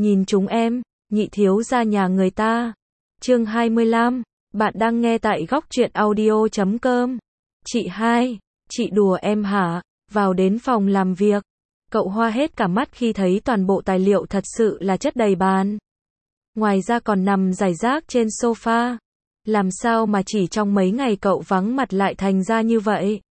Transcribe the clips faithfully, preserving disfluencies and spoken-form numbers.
Nhìn chúng em, nhị thiếu gia nhà người ta. Chương hai mươi lăm, bạn đang nghe tại góc truyện audio chấm com. Chị hai, chị đùa em hả? Vào đến phòng làm việc. Cậu hoa hết cả mắt khi thấy toàn bộ tài liệu thật sự là chất đầy bàn. Ngoài ra còn nằm rải rác trên sofa. Làm sao mà chỉ trong mấy ngày cậu vắng mặt lại thành ra như vậy?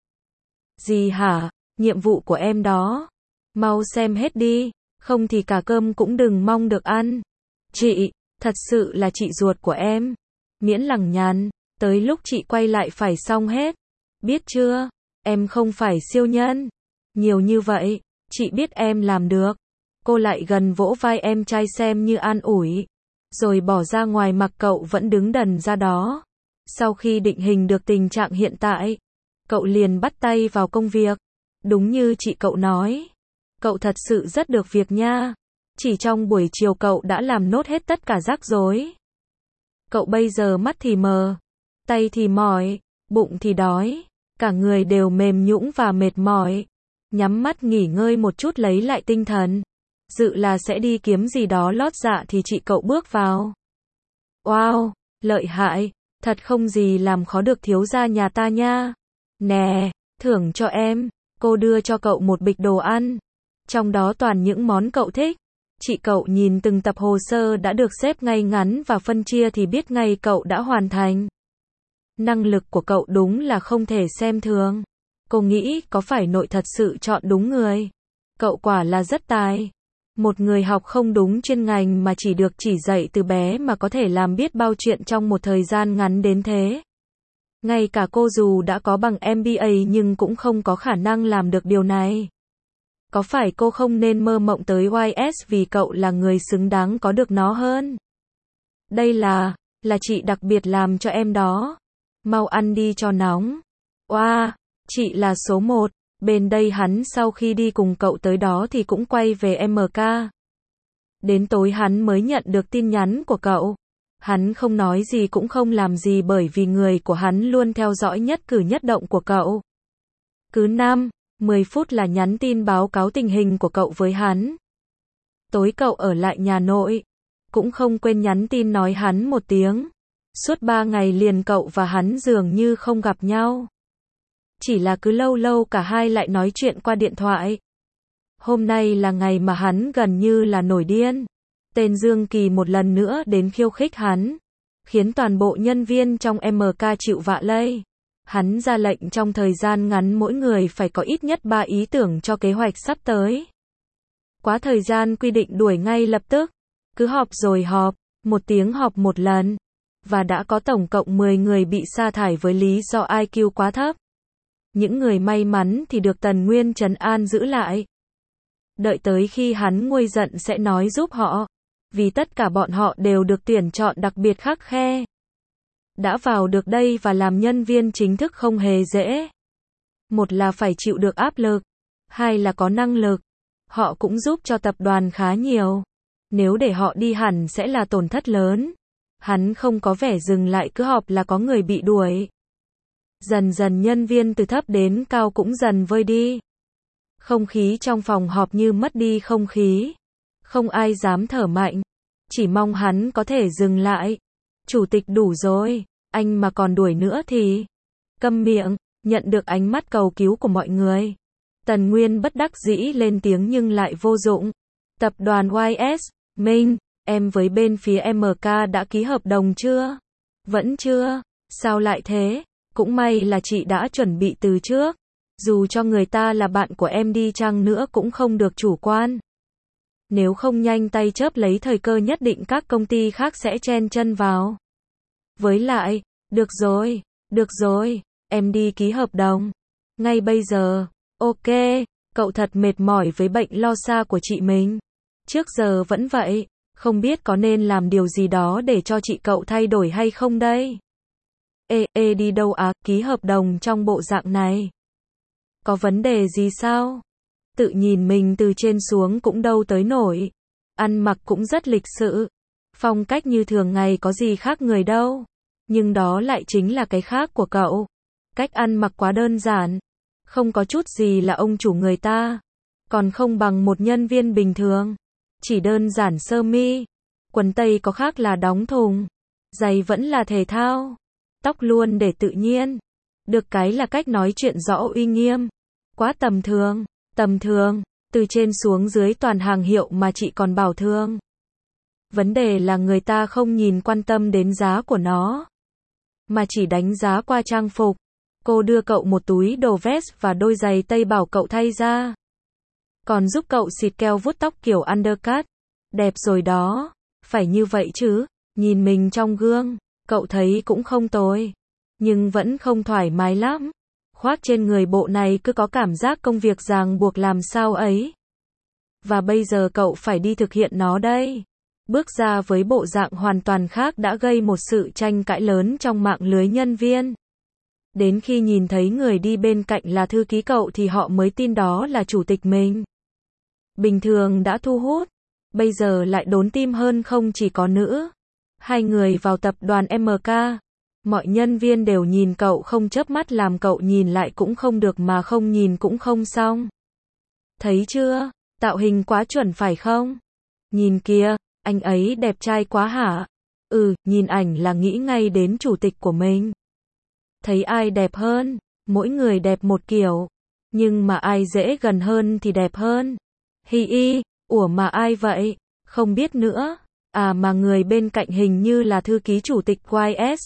Gì hả? Nhiệm vụ của em đó. Mau xem hết đi, không thì cả cơm cũng đừng mong được ăn. Chị, thật sự là chị ruột của em. Miễn lằng nhằng, tới lúc chị quay lại phải xong hết. Biết chưa? Em không phải siêu nhân. Nhiều như vậy, chị biết em làm được. Cô lại gần vỗ vai em trai xem như an ủi. Rồi bỏ ra ngoài mặc cậu vẫn đứng đần ra đó. Sau khi định hình được tình trạng hiện tại, cậu liền bắt tay vào công việc. Đúng như chị cậu nói. Cậu thật sự rất được việc nha. Chỉ trong buổi chiều cậu đã làm nốt hết tất cả rắc rối. Cậu bây giờ mắt thì mờ, tay thì mỏi, bụng thì đói, cả người đều mềm nhũn và mệt mỏi. Nhắm mắt nghỉ ngơi một chút lấy lại tinh thần. Dự là sẽ đi kiếm gì đó lót dạ thì chị cậu bước vào. Wow, lợi hại, thật không gì làm khó được thiếu gia nhà ta nha. Nè, thưởng cho em. Cô đưa cho cậu một bịch đồ ăn. Trong đó toàn những món cậu thích. Chị cậu nhìn từng tập hồ sơ đã được xếp ngay ngắn và phân chia thì biết ngay cậu đã hoàn thành. Năng lực của cậu đúng là không thể xem thường. Cô nghĩ có phải nội thật sự chọn đúng người. Cậu quả là rất tài. Một người học không đúng chuyên ngành mà chỉ được chỉ dạy từ bé mà có thể làm biết bao chuyện trong một thời gian ngắn đến thế. Ngay cả cô dù đã có bằng em bê a nhưng cũng không có khả năng làm được điều này. Có phải cô không nên mơ mộng tới i ét vì cậu là người xứng đáng có được nó hơn? Đây là, là chị đặc biệt làm cho em đó. Mau ăn đi cho nóng. Oa, chị là số một. Bên đây hắn sau khi đi cùng cậu tới đó thì cũng quay về em ca. Đến tối hắn mới nhận được tin nhắn của cậu. Hắn không nói gì cũng không làm gì bởi vì người của hắn luôn theo dõi nhất cử nhất động của cậu. Cứ năm, mười phút là nhắn tin báo cáo tình hình của cậu với hắn. Tối cậu ở lại nhà nội. Cũng không quên nhắn tin nói hắn một tiếng. Suốt ba ngày liền cậu và hắn dường như không gặp nhau. Chỉ là cứ lâu lâu cả hai lại nói chuyện qua điện thoại. Hôm nay là ngày mà hắn gần như là nổi điên. Tên Dương Kỳ một lần nữa đến khiêu khích hắn. Khiến toàn bộ nhân viên trong em ca chịu vạ lây. Hắn ra lệnh trong thời gian ngắn mỗi người phải có ít nhất ba ý tưởng cho kế hoạch sắp tới. Quá thời gian quy định đuổi ngay lập tức. Cứ họp rồi họp, một tiếng họp một lần. Và đã có tổng cộng mười người bị sa thải với lý do i kiu quá thấp. Những người may mắn thì được Tần Nguyên trấn an giữ lại. Đợi tới khi hắn nguôi giận sẽ nói giúp họ. Vì tất cả bọn họ đều được tuyển chọn đặc biệt khắt khe. Đã vào được đây và làm nhân viên chính thức không hề dễ. Một là phải chịu được áp lực. Hai là có năng lực. Họ cũng giúp cho tập đoàn khá nhiều. Nếu để họ đi hẳn sẽ là tổn thất lớn. Hắn không có vẻ dừng lại cứ họp là có người bị đuổi. Dần dần nhân viên từ thấp đến cao cũng dần vơi đi. Không khí trong phòng họp như mất đi không khí. Không ai dám thở mạnh. Chỉ mong hắn có thể dừng lại. Chủ tịch đủ rồi, anh mà còn đuổi nữa thì... Câm miệng, nhận được ánh mắt cầu cứu của mọi người. Tần Nguyên bất đắc dĩ lên tiếng nhưng lại vô dụng. Tập đoàn i ét, Minh, em với bên phía em ca đã ký hợp đồng chưa? Vẫn chưa, sao lại thế? Cũng may là chị đã chuẩn bị từ trước. Dù cho người ta là bạn của em đi chăng nữa cũng không được chủ quan. Nếu không nhanh tay chớp lấy thời cơ nhất định các công ty khác sẽ chen chân vào. Với lại, được rồi, được rồi, em đi ký hợp đồng. Ngay bây giờ, ok, cậu thật mệt mỏi với bệnh lo xa của chị mình. Trước giờ vẫn vậy, không biết có nên làm điều gì đó để cho chị cậu thay đổi hay không đây? Ê, ê đi đâu à, ký hợp đồng trong bộ dạng này. Có vấn đề gì sao? Tự nhìn mình từ trên xuống cũng đâu tới nổi. Ăn mặc cũng rất lịch sự. Phong cách như thường ngày có gì khác người đâu. Nhưng đó lại chính là cái khác của cậu. Cách ăn mặc quá đơn giản. Không có chút gì là ông chủ người ta. Còn không bằng một nhân viên bình thường. Chỉ đơn giản sơ mi, quần tây có khác là đóng thùng, giày vẫn là thể thao, tóc luôn để tự nhiên. Được cái là cách nói chuyện rõ uy nghiêm. Quá tầm thường, tầm thường, từ trên xuống dưới toàn hàng hiệu mà chị còn bảo thương. Vấn đề là người ta không nhìn quan tâm đến giá của nó, mà chỉ đánh giá qua trang phục. Cô đưa cậu một túi đồ vest và đôi giày tây bảo cậu thay ra. Còn giúp cậu xịt keo vuốt tóc kiểu undercut. Đẹp rồi đó, phải như vậy chứ. Nhìn mình trong gương, cậu thấy cũng không tồi, nhưng vẫn không thoải mái lắm. Khoác trên người bộ này cứ có cảm giác công việc ràng buộc làm sao ấy. Và bây giờ cậu phải đi thực hiện nó đây. Bước ra với bộ dạng hoàn toàn khác đã gây một sự tranh cãi lớn trong mạng lưới nhân viên. Đến khi nhìn thấy người đi bên cạnh là thư ký cậu thì họ mới tin đó là chủ tịch mình. Bình thường đã thu hút, bây giờ lại đốn tim hơn không chỉ có nữ. Hai người vào tập đoàn em ca. Mọi nhân viên đều nhìn cậu không chớp mắt, làm cậu nhìn lại cũng không được mà không nhìn cũng không xong. Thấy chưa? Tạo hình quá chuẩn phải không? Nhìn kìa, anh ấy đẹp trai quá hả? Ừ, nhìn ảnh là nghĩ ngay đến chủ tịch của mình. Thấy ai đẹp hơn? Mỗi người đẹp một kiểu. Nhưng mà ai dễ gần hơn thì đẹp hơn. Hi y, ủa mà ai vậy? Không biết nữa. À mà người bên cạnh hình như là thư ký chủ tịch i ét.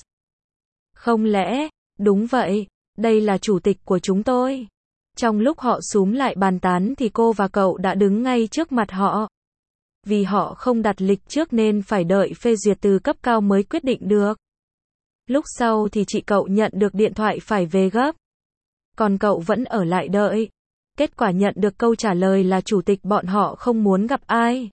Không lẽ? Đúng vậy, đây là chủ tịch của chúng tôi. Trong lúc họ xúm lại bàn tán thì cô và cậu đã đứng ngay trước mặt họ. Vì họ không đặt lịch trước nên phải đợi phê duyệt từ cấp cao mới quyết định được. Lúc sau thì chị cậu nhận được điện thoại phải về gấp. Còn cậu vẫn ở lại đợi. Kết quả nhận được câu trả lời là chủ tịch bọn họ không muốn gặp ai.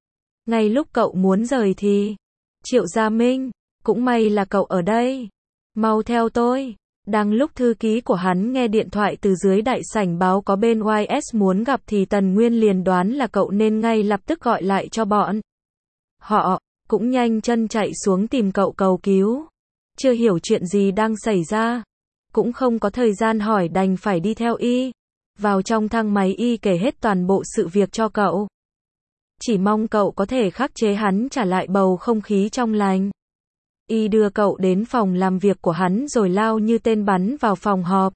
Ngay lúc cậu muốn rời thì Triệu Gia Minh, cũng may là cậu ở đây. Mau theo tôi. Đang lúc thư ký của hắn nghe điện thoại từ dưới đại sảnh báo có bên i ét muốn gặp thì Tần Nguyên liền đoán là cậu nên ngay lập tức gọi lại cho bọn họ, cũng nhanh chân chạy xuống tìm cậu cầu cứu. Chưa hiểu chuyện gì đang xảy ra, cũng không có thời gian hỏi đành phải đi theo y. Vào trong thang máy y kể hết toàn bộ sự việc cho cậu. Chỉ mong cậu có thể khắc chế hắn trả lại bầu không khí trong lành. Y đưa cậu đến phòng làm việc của hắn rồi lao như tên bắn vào phòng họp.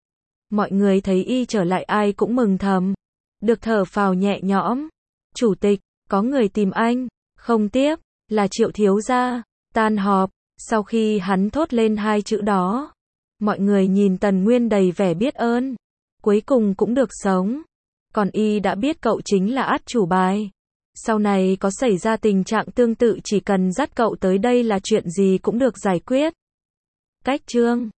Mọi người thấy y trở lại ai cũng mừng thầm. Được thở phào nhẹ nhõm. Chủ tịch, có người tìm anh. Không tiếp, là Triệu thiếu gia. Tan họp, sau khi hắn thốt lên hai chữ đó, mọi người nhìn Tần Nguyên đầy vẻ biết ơn. Cuối cùng cũng được sống. Còn y đã biết cậu chính là át chủ bài. Sau này có xảy ra tình trạng tương tự chỉ cần dắt cậu tới đây là chuyện gì cũng được giải quyết. Cách chương